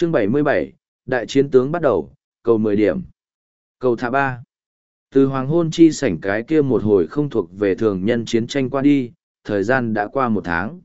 Chương 77, đại chiến tướng bắt đầu, cầu 10 điểm. Cầu thả 3. Từ hoàng hôn chi sảnh cái kia một hồi không thuộc về thường nhân chiến tranh qua đi, thời gian đã qua 1 tháng.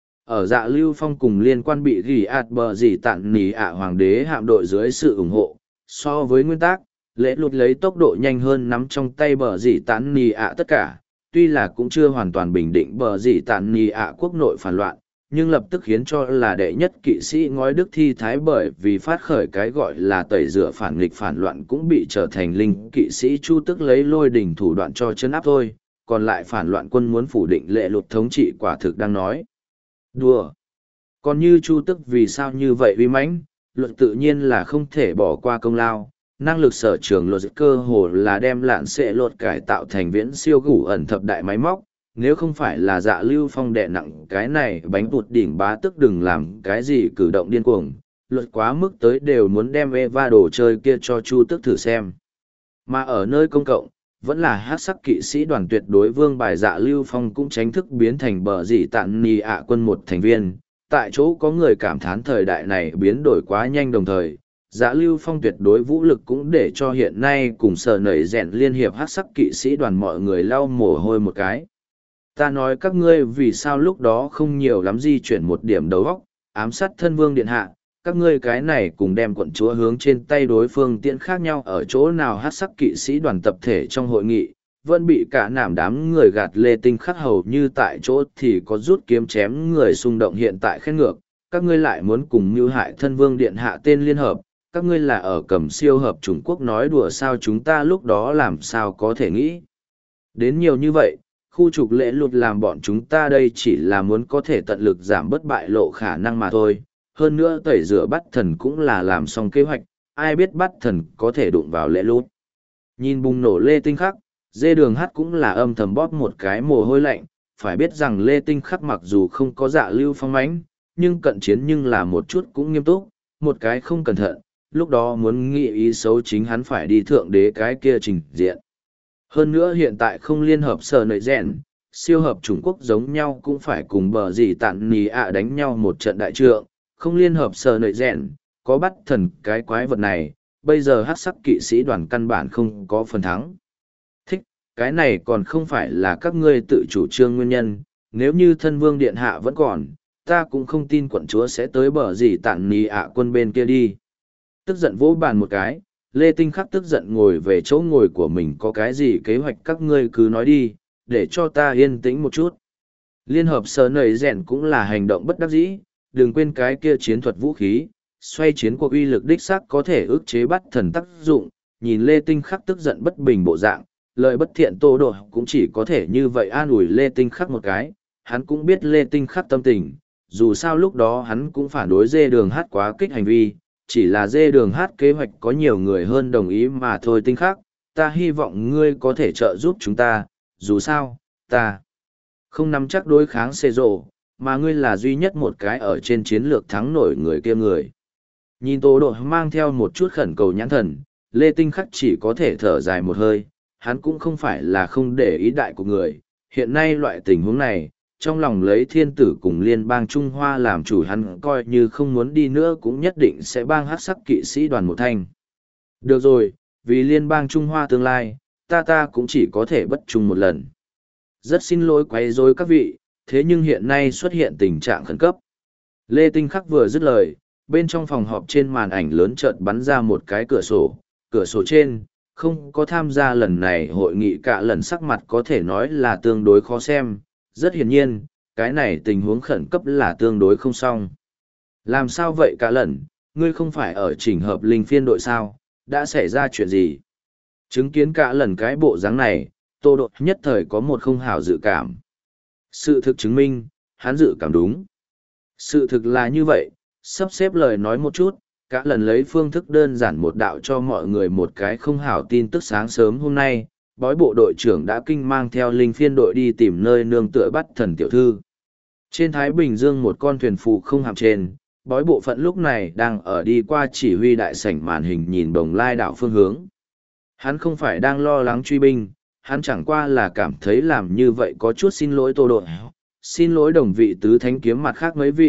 Ở Dạ Lưu Phong cùng liên quan bị gỉ ạt bờ dì tạn nỉ ạ hoàng đế hạm đội dưới sự ủng hộ, so với nguyên tắc, lễ lụt lấy tốc độ nhanh hơn nắm trong tay bờ dì tạn nỉ ạ tất cả, tuy là cũng chưa hoàn toàn bình định bờ dì tạn nỉ ạ quốc nội phản loạn, nhưng lập tức khiến cho là đệ nhất kỵ sĩ ngói đức thi thái bởi vì phát khởi cái gọi là tẩy rửa phản nghịch phản loạn cũng bị trở thành linh kỵ sĩ chu tức lấy lôi đỉnh thủ đoạn cho chân áp thôi, còn lại phản loạn quân muốn phủ định lệ lụt thống trị quả thực đang nói đùa. Còn như chu tức vì sao như vậy uy mãnh, luật tự nhiên là không thể bỏ qua công lao, năng lực sở trường luật cơ hồ là đem lạn sệ lột cải tạo thành viễn siêu gủ ẩn thập đại máy móc. Nếu không phải là Dạ Lưu Phong đè nặng cái này bánh bụt đỉnh bá tức đừng làm cái gì cử động điên cuồng, luật quá mức tới đều muốn đem Eva đồ chơi kia cho Chu Tức thử xem. Mà ở nơi công cộng, vẫn là hát sắc kỵ sĩ đoàn tuyệt đối vương bài Dạ Lưu Phong cũng tránh thức biến thành bờ dị tạn nì ạ quân một thành viên. Tại chỗ có người cảm thán thời đại này biến đổi quá nhanh đồng thời, Dạ Lưu Phong tuyệt đối vũ lực cũng để cho hiện nay cùng sở nảy rèn liên hiệp hát sắc kỵ sĩ đoàn mọi người lau mồ hôi một cái. Ta nói các ngươi vì sao lúc đó không nhiều lắm di chuyển một điểm đầu óc, ám sát thân vương điện hạ, các ngươi cái này cùng đem quận chúa hướng trên tay đối phương tiện khác nhau ở chỗ nào hát sắc kỵ sĩ đoàn tập thể trong hội nghị, vẫn bị cả nảm đám người gạt lê tinh khắc hầu như tại chỗ thì có rút kiếm chém người xung động hiện tại khen ngược, các ngươi lại muốn cùng mưu hại thân vương điện hạ tên liên hợp, các ngươi là ở cầm siêu hợp Trung Quốc nói đùa sao chúng ta lúc đó làm sao có thể nghĩ. Đến nhiều như vậy, khu trục lễ lụt làm bọn chúng ta đây chỉ là muốn có thể tận lực giảm bất bại lộ khả năng mà thôi. Hơn nữa tẩy rửa bắt thần cũng là làm xong kế hoạch, ai biết bắt thần có thể đụng vào lễ lụt. Nhìn bùng nổ Lê Tinh Khắc, dê đường hát cũng là âm thầm bóp một cái mồ hôi lạnh, phải biết rằng Lê Tinh Khắc mặc dù không có Dạ Lưu Phong mãnh, nhưng cận chiến nhưng là một chút cũng nghiêm túc, một cái không cẩn thận, lúc đó muốn nghĩ ý xấu chính hắn phải đi thượng đế cái kia trình diện. Hơn nữa hiện tại không liên hợp sở nợi rèn, siêu hợp Trung Quốc giống nhau cũng phải cùng bờ gì tạn nì ạ đánh nhau một trận đại trượng, không liên hợp sở nợi rèn, có bắt thần cái quái vật này, bây giờ hát sắc kỵ sĩ đoàn căn bản không có phần thắng. Thích, cái này còn không phải là các ngươi tự chủ trương nguyên nhân, nếu như thân vương điện hạ vẫn còn, ta cũng không tin quận chúa sẽ tới bờ gì tạn nì ạ quân bên kia đi. Tức giận vỗ bàn một cái. Lê Tinh Khắc tức giận ngồi về chỗ ngồi của mình có cái gì kế hoạch các ngươi cứ nói đi, để cho ta yên tĩnh một chút. Liên hợp sở nầy rèn cũng là hành động bất đắc dĩ, đừng quên cái kia chiến thuật vũ khí, xoay chiến cuộc uy lực đích xác có thể ức chế bắt thần tác dụng, nhìn Lê Tinh Khắc tức giận bất bình bộ dạng, lời bất thiện Tô Độ cũng chỉ có thể như vậy an ủi Lê Tinh Khắc một cái, hắn cũng biết Lê Tinh Khắc tâm tình, dù sao lúc đó hắn cũng phản đối dê đường hát quá kích hành vi. Chỉ là dê đường hát kế hoạch có nhiều người hơn đồng ý mà thôi. Tinh Khắc, ta hy vọng ngươi có thể trợ giúp chúng ta, dù sao, ta không nắm chắc đối kháng xê rộ, mà ngươi là duy nhất một cái ở trên chiến lược thắng nổi người kia người. Nhìn Tô Độ mang theo một chút khẩn cầu nhãn thần, Lê Tinh Khắc chỉ có thể thở dài một hơi, hắn cũng không phải là không để ý đại của người, hiện nay loại tình huống này, trong lòng lấy thiên tử cùng liên bang Trung Hoa làm chủ hắn coi như không muốn đi nữa cũng nhất định sẽ bang hát sắc kỵ sĩ đoàn một thanh. Được rồi, vì liên bang Trung Hoa tương lai, ta cũng chỉ có thể bất trung một lần. Rất xin lỗi quấy rối các vị, thế nhưng hiện nay xuất hiện tình trạng khẩn cấp. Lê Tinh Khắc vừa dứt lời, bên trong phòng họp trên màn ảnh lớn chợt bắn ra một cái cửa sổ trên, không có tham gia lần này hội nghị cả lần sắc mặt có thể nói là tương đối khó xem. Rất hiển nhiên, cái này tình huống khẩn cấp là tương đối không xong. Làm sao vậy cả lần, ngươi không phải ở chỉnh hợp linh phiên đội sao, đã xảy ra chuyện gì? Chứng kiến cả lần cái bộ dáng này, Tô Độ nhất thời có một không hảo dự cảm. Sự thực chứng minh, hắn dự cảm đúng. Sự thực là như vậy, sắp xếp lời nói một chút, cả lần lấy phương thức đơn giản một đạo cho mọi người một cái không hảo tin tức sáng sớm hôm nay. Bói bộ đội trưởng đã kinh mang theo linh phiên đội đi tìm nơi nương tựa bắt thần tiểu thư. Trên Thái Bình Dương một con thuyền phù không hạm trên, bói bộ phận lúc này đang ở đi qua chỉ huy đại sảnh màn hình nhìn Bồng Lai đảo phương hướng. Hắn không phải đang lo lắng truy binh, hắn chẳng qua là cảm thấy làm như vậy có chút xin lỗi Tô Độ, xin lỗi đồng vị tứ thánh kiếm mặt khác mấy vị,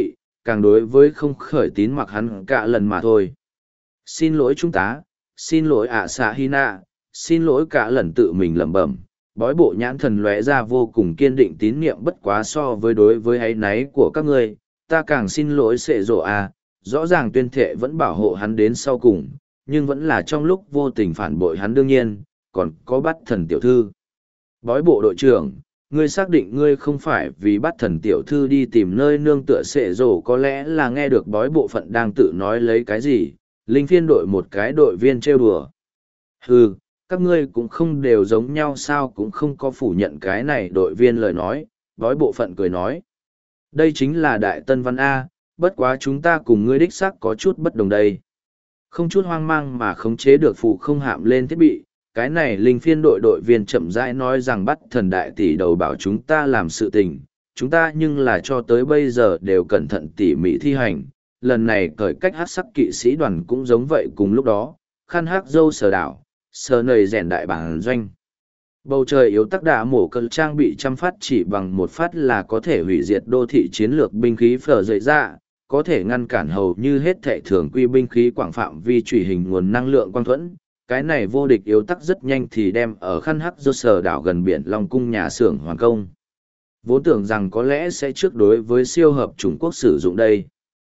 càng đối với không khởi tín mặc hắn cả lần mà thôi. Xin lỗi chúng ta, xin lỗi ạ xạ hy nạ, xin lỗi cả lần tự mình lẩm bẩm. Bói bộ nhãn thần lóe ra vô cùng kiên định tín nhiệm bất quá so với đối với áy náy của các ngươi, ta càng xin lỗi sệ rộ à, rõ ràng tuyên thệ vẫn bảo hộ hắn đến sau cùng, nhưng vẫn là trong lúc vô tình phản bội hắn đương nhiên, còn có bắt thần tiểu thư. Bói bộ đội trưởng, ngươi xác định ngươi không phải vì bắt thần tiểu thư đi tìm nơi nương tựa sệ rộ có lẽ là nghe được bói bộ phận đang tự nói lấy cái gì, linh phiên đội một cái đội viên trêu đùa. Hừ, các ngươi cũng không đều giống nhau sao cũng không có phủ nhận cái này đội viên lời nói, bói bộ phận cười nói. Đây chính là Đại Tân Văn A, bất quá chúng ta cùng ngươi đích xác có chút bất đồng đây. Không chút hoang mang mà khống chế được phụ không hạm lên thiết bị, cái này linh phiên đội đội viên chậm rãi nói rằng bắt thần đại tỷ đầu bảo chúng ta làm sự tình, chúng ta nhưng là cho tới bây giờ đều cẩn thận tỉ mỉ thi hành, lần này cởi cách hát sắc kỵ sĩ đoàn cũng giống vậy cùng lúc đó, khăn hát dâu sờ đảo, sờ nầy rèn đại bản doanh. Bầu trời yếu tắc đạ mổ cơn trang bị trăm phát chỉ bằng một phát là có thể hủy diệt đô thị chiến lược binh khí phở dậy ra, có thể ngăn cản hầu như hết thệ thường quy binh khí quảng phạm vi truy hình nguồn năng lượng quang thuẫn. Cái này vô địch yếu tắc rất nhanh thì đem ở khăn hắc dô sờ đảo gần biển Long Cung nhà xưởng hoàn công. Vốn tưởng rằng có lẽ sẽ trước đối với siêu hợp Trung Quốc sử dụng đây.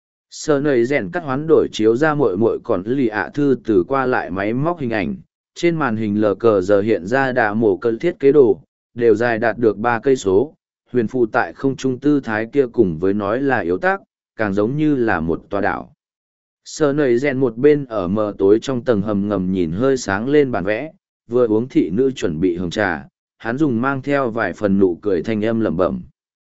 Sờ nầy rèn cắt hoán đổi chiếu ra muội còn lì ạ thư từ qua lại máy móc hình ảnh. Trên màn hình lờ cờ giờ hiện ra đà mổ cân thiết kế đồ, đều dài đạt được 3 cây số, huyền phụ tại không trung tư thái kia cùng với nói là yếu tác, càng giống như là một tòa đảo. Sờ nầy rèn một bên ở mờ tối trong tầng hầm ngầm nhìn hơi sáng lên bản vẽ, vừa uống thị nữ chuẩn bị hồng trà, hắn dùng mang theo vài phần nụ cười thanh âm lẩm bẩm.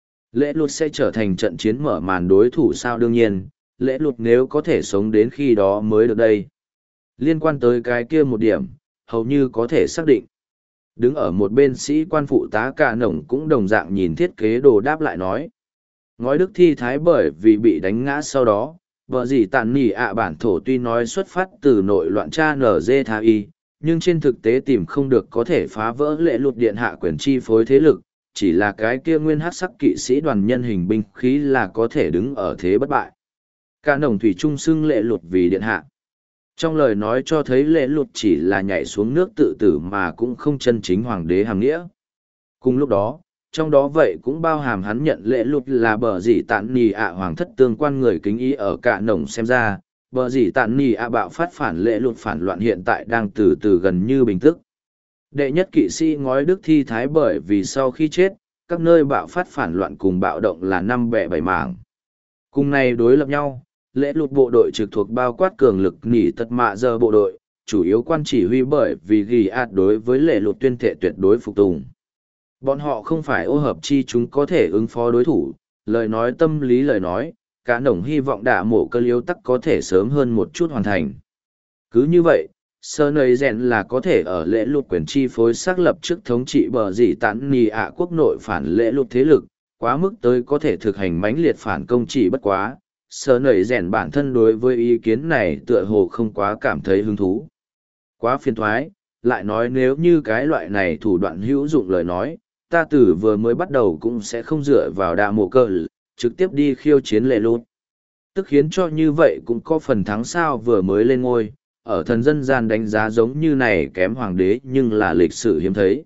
Lễ lụt sẽ trở thành trận chiến mở màn đối thủ sao đương nhiên, lễ lụt nếu có thể sống đến khi đó mới được đây. Liên quan tới cái kia một điểm, hầu như có thể xác định. Đứng ở một bên sĩ quan phụ tá cả nổng cũng đồng dạng nhìn thiết kế đồ đáp lại nói. Ngói đức thi thái bởi vì bị đánh ngã sau đó, vợ gì tàn nỉ ạ bản thổ tuy nói xuất phát từ nội loạn cha NG tha y, nhưng trên thực tế tìm không được có thể phá vỡ lệ lụt điện hạ quyền chi phối thế lực, chỉ là cái kia nguyên hát sắc kỵ sĩ đoàn nhân hình binh khí là có thể đứng ở thế bất bại. Cả nổng thủy trung xưng lệ lụt vì điện hạ. Trong lời nói cho thấy lễ lụt chỉ là nhảy xuống nước tự tử mà cũng không chân chính hoàng đế hàm nghĩa. Cùng lúc đó, trong đó vậy cũng bao hàm hắn nhận lễ lụt là bờ dĩ tạn nì ạ hoàng thất tương quan người kính ý ở cả nồng xem ra, bờ dĩ tạn nì ạ bạo phát phản lễ lụt phản loạn hiện tại đang từ từ gần như bình tức. Đệ nhất kỵ sĩ ngói đức thi thái bởi vì sau khi chết, các nơi bạo phát phản loạn cùng bạo động là 5 bẻ 7 mảng. Cùng này đối lập nhau. Lễ lụt bộ đội trực thuộc bao quát cường lực nỉ tật mạ giờ bộ đội, chủ yếu quan chỉ huy bởi vì ghi ạt đối với lễ lụt tuyên thệ tuyệt đối phục tùng. Bọn họ không phải ô hợp chi chúng có thể ứng phó đối thủ, lời nói tâm lý lời nói, cả nổng hy vọng đả mổ cơ liêu tắc có thể sớm hơn một chút hoàn thành. Cứ như vậy, sơ nầy rèn là có thể ở lễ lụt quyền chi phối xác lập trước thống trị bờ dĩ tán nì ạ quốc nội phản lễ lụt thế lực, quá mức tới có thể thực hành mãnh liệt phản công chỉ bất quá. Sờ nảy rèn bản thân đối với ý kiến này tựa hồ không quá cảm thấy hứng thú. Quá phiền thoái, lại nói nếu như cái loại này thủ đoạn hữu dụng lời nói, ta từ vừa mới bắt đầu cũng sẽ không dựa vào đà mộ cơ, trực tiếp đi khiêu chiến lệ lụt. Tức khiến cho như vậy cũng có phần thắng sao vừa mới lên ngôi, ở thần dân gian đánh giá giống như này kém hoàng đế nhưng là lịch sử hiếm thấy.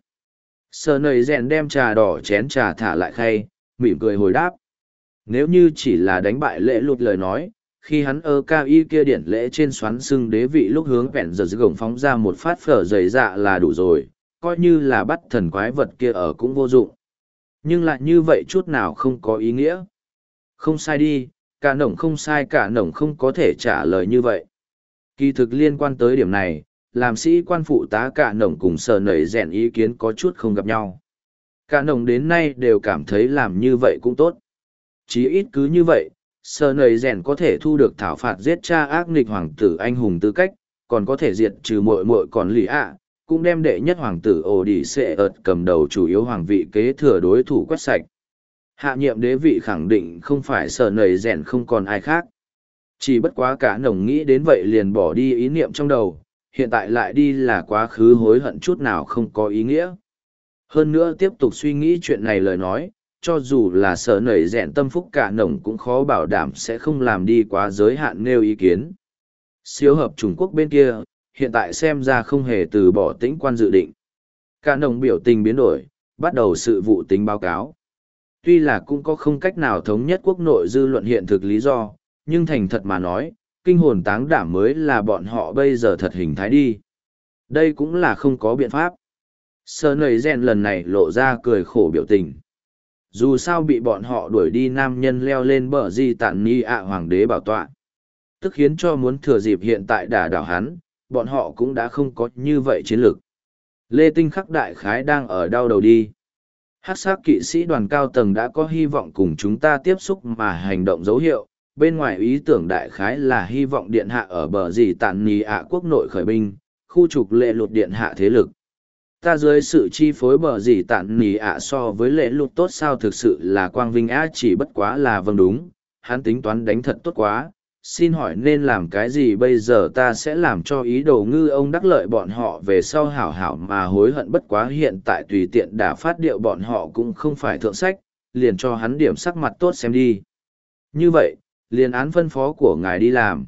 Sờ nảy rèn đem trà đỏ chén trà thả lại khay, mỉm cười hồi đáp. Nếu như chỉ là đánh bại lễ lụt lời nói, khi hắn ở cao y kia điển lễ trên xoắn xưng đế vị lúc hướng vẹn giờ gồng phóng ra một phát phở dày dạ là đủ rồi, coi như là bắt thần quái vật kia ở cũng vô dụng. Nhưng lại như vậy chút nào không có ý nghĩa. Không sai đi, cả nổng không sai cả nổng không có thể trả lời như vậy. Kỳ thực liên quan tới điểm này, làm sĩ quan phụ tá cả nổng cùng sờ nảy rèn ý kiến có chút không gặp nhau. Cả nổng đến nay đều cảm thấy làm như vậy cũng tốt. Chí ít cứ như vậy, sờ nầy rèn có thể thu được thảo phạt giết cha ác nghịch hoàng tử anh hùng tư cách, còn có thể diệt trừ muội còn lì ạ, cũng đem đệ nhất hoàng tử ổ đi xệ ợt cầm đầu chủ yếu hoàng vị kế thừa đối thủ quét sạch. Hạ nhiệm đế vị khẳng định không phải sờ nầy rèn không còn ai khác. Chỉ bất quá cả nồng nghĩ đến vậy liền bỏ đi ý niệm trong đầu, hiện tại lại đi là quá khứ hối hận chút nào không có ý nghĩa. Hơn nữa tiếp tục suy nghĩ chuyện này lời nói, cho dù là sở nảy rẽn tâm phúc cả nồng cũng khó bảo đảm sẽ không làm đi quá giới hạn nêu ý kiến. Siêu hợp Trung Quốc bên kia, hiện tại xem ra không hề từ bỏ tĩnh quan dự định. Cả nồng biểu tình biến đổi, bắt đầu sự vụ tính báo cáo. Tuy là cũng có không cách nào thống nhất quốc nội dư luận hiện thực lý do, nhưng thành thật mà nói, kinh hồn táng đảm mới là bọn họ bây giờ thật hình thái đi. Đây cũng là không có biện pháp. Sơ nầy rèn lần này lộ ra cười khổ biểu tình. Dù sao bị bọn họ đuổi đi nam nhân leo lên bờ di tản ni ạ hoàng đế bảo tọa. Tức khiến cho muốn thừa dịp hiện tại đả đảo hắn, bọn họ cũng đã không có như vậy chiến lược. Lê Tinh Khắc đại khái đang ở đau đầu đi. Hắc sắc kỵ sĩ đoàn cao tầng đã có hy vọng cùng chúng ta tiếp xúc mà hành động dấu hiệu. Bên ngoài ý tưởng đại khái là hy vọng điện hạ ở bờ gì tản nì ạ quốc nội khởi binh, khu trục lệ lụt điện hạ thế lực. Ta dưới sự chi phối bờ gì tản nì ạ so với lệ lụt tốt sao thực sự là quang vinh á chỉ bất quá là vâng đúng, hắn tính toán đánh thật tốt quá. Xin hỏi nên làm cái gì bây giờ ta sẽ làm cho ý đồ ngư ông đắc lợi bọn họ về sau hảo hảo mà hối hận bất quá hiện tại tùy tiện đã phát điệu bọn họ cũng không phải thượng sách, liền cho hắn điểm sắc mặt tốt xem đi. Như vậy, liền án phân phó của ngài đi làm.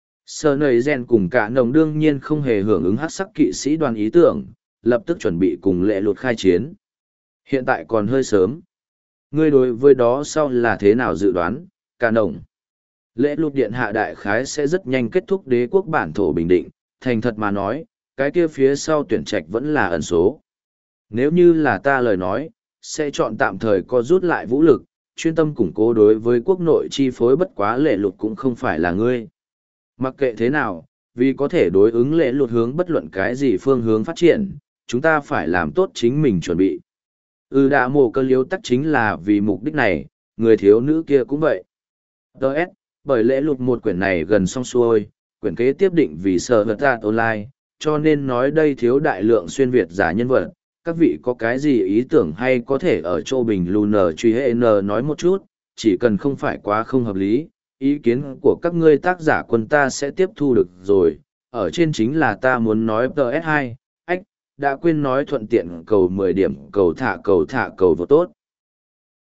Sở nầy rèn cùng cả nồng đương nhiên không hề hưởng ứng hắc sắc kỵ sĩ đoàn ý tưởng, lập tức chuẩn bị cùng lệ lụt khai chiến. Hiện tại còn hơi sớm. Ngươi đối với đó sau là thế nào dự đoán, cả nồng? Lễ lụt điện hạ đại khái sẽ rất nhanh kết thúc đế quốc bản thổ bình định, thành thật mà nói, cái kia phía sau tuyển trạch vẫn là ẩn số. Nếu như là ta lời nói, sẽ chọn tạm thời co rút lại vũ lực, chuyên tâm củng cố đối với quốc nội chi phối bất quá lệ lụt cũng không phải là ngươi. Mặc kệ thế nào, vì có thể đối ứng lệ lụt hướng bất luận cái gì phương hướng phát triển, chúng ta phải làm tốt chính mình chuẩn bị. Đã mồ cơ liếu tắc chính là vì mục đích này, người thiếu nữ kia cũng vậy. Đợt, bởi lễ lụt một quyển này gần xong xuôi, quyển kế tiếp định vì sở vật đạt online, cho nên nói đây thiếu đại lượng xuyên Việt giả nhân vật. Các vị có cái gì ý tưởng hay có thể ở chỗ bình lunar truy hệ n nói một chút, chỉ cần không phải quá không hợp lý, ý kiến của các ngươi tác giả quân ta sẽ tiếp thu được rồi. Ở trên chính là ta muốn nói PS2, đã quên nói thuận tiện cầu 10 điểm cầu thả cầu vô tốt.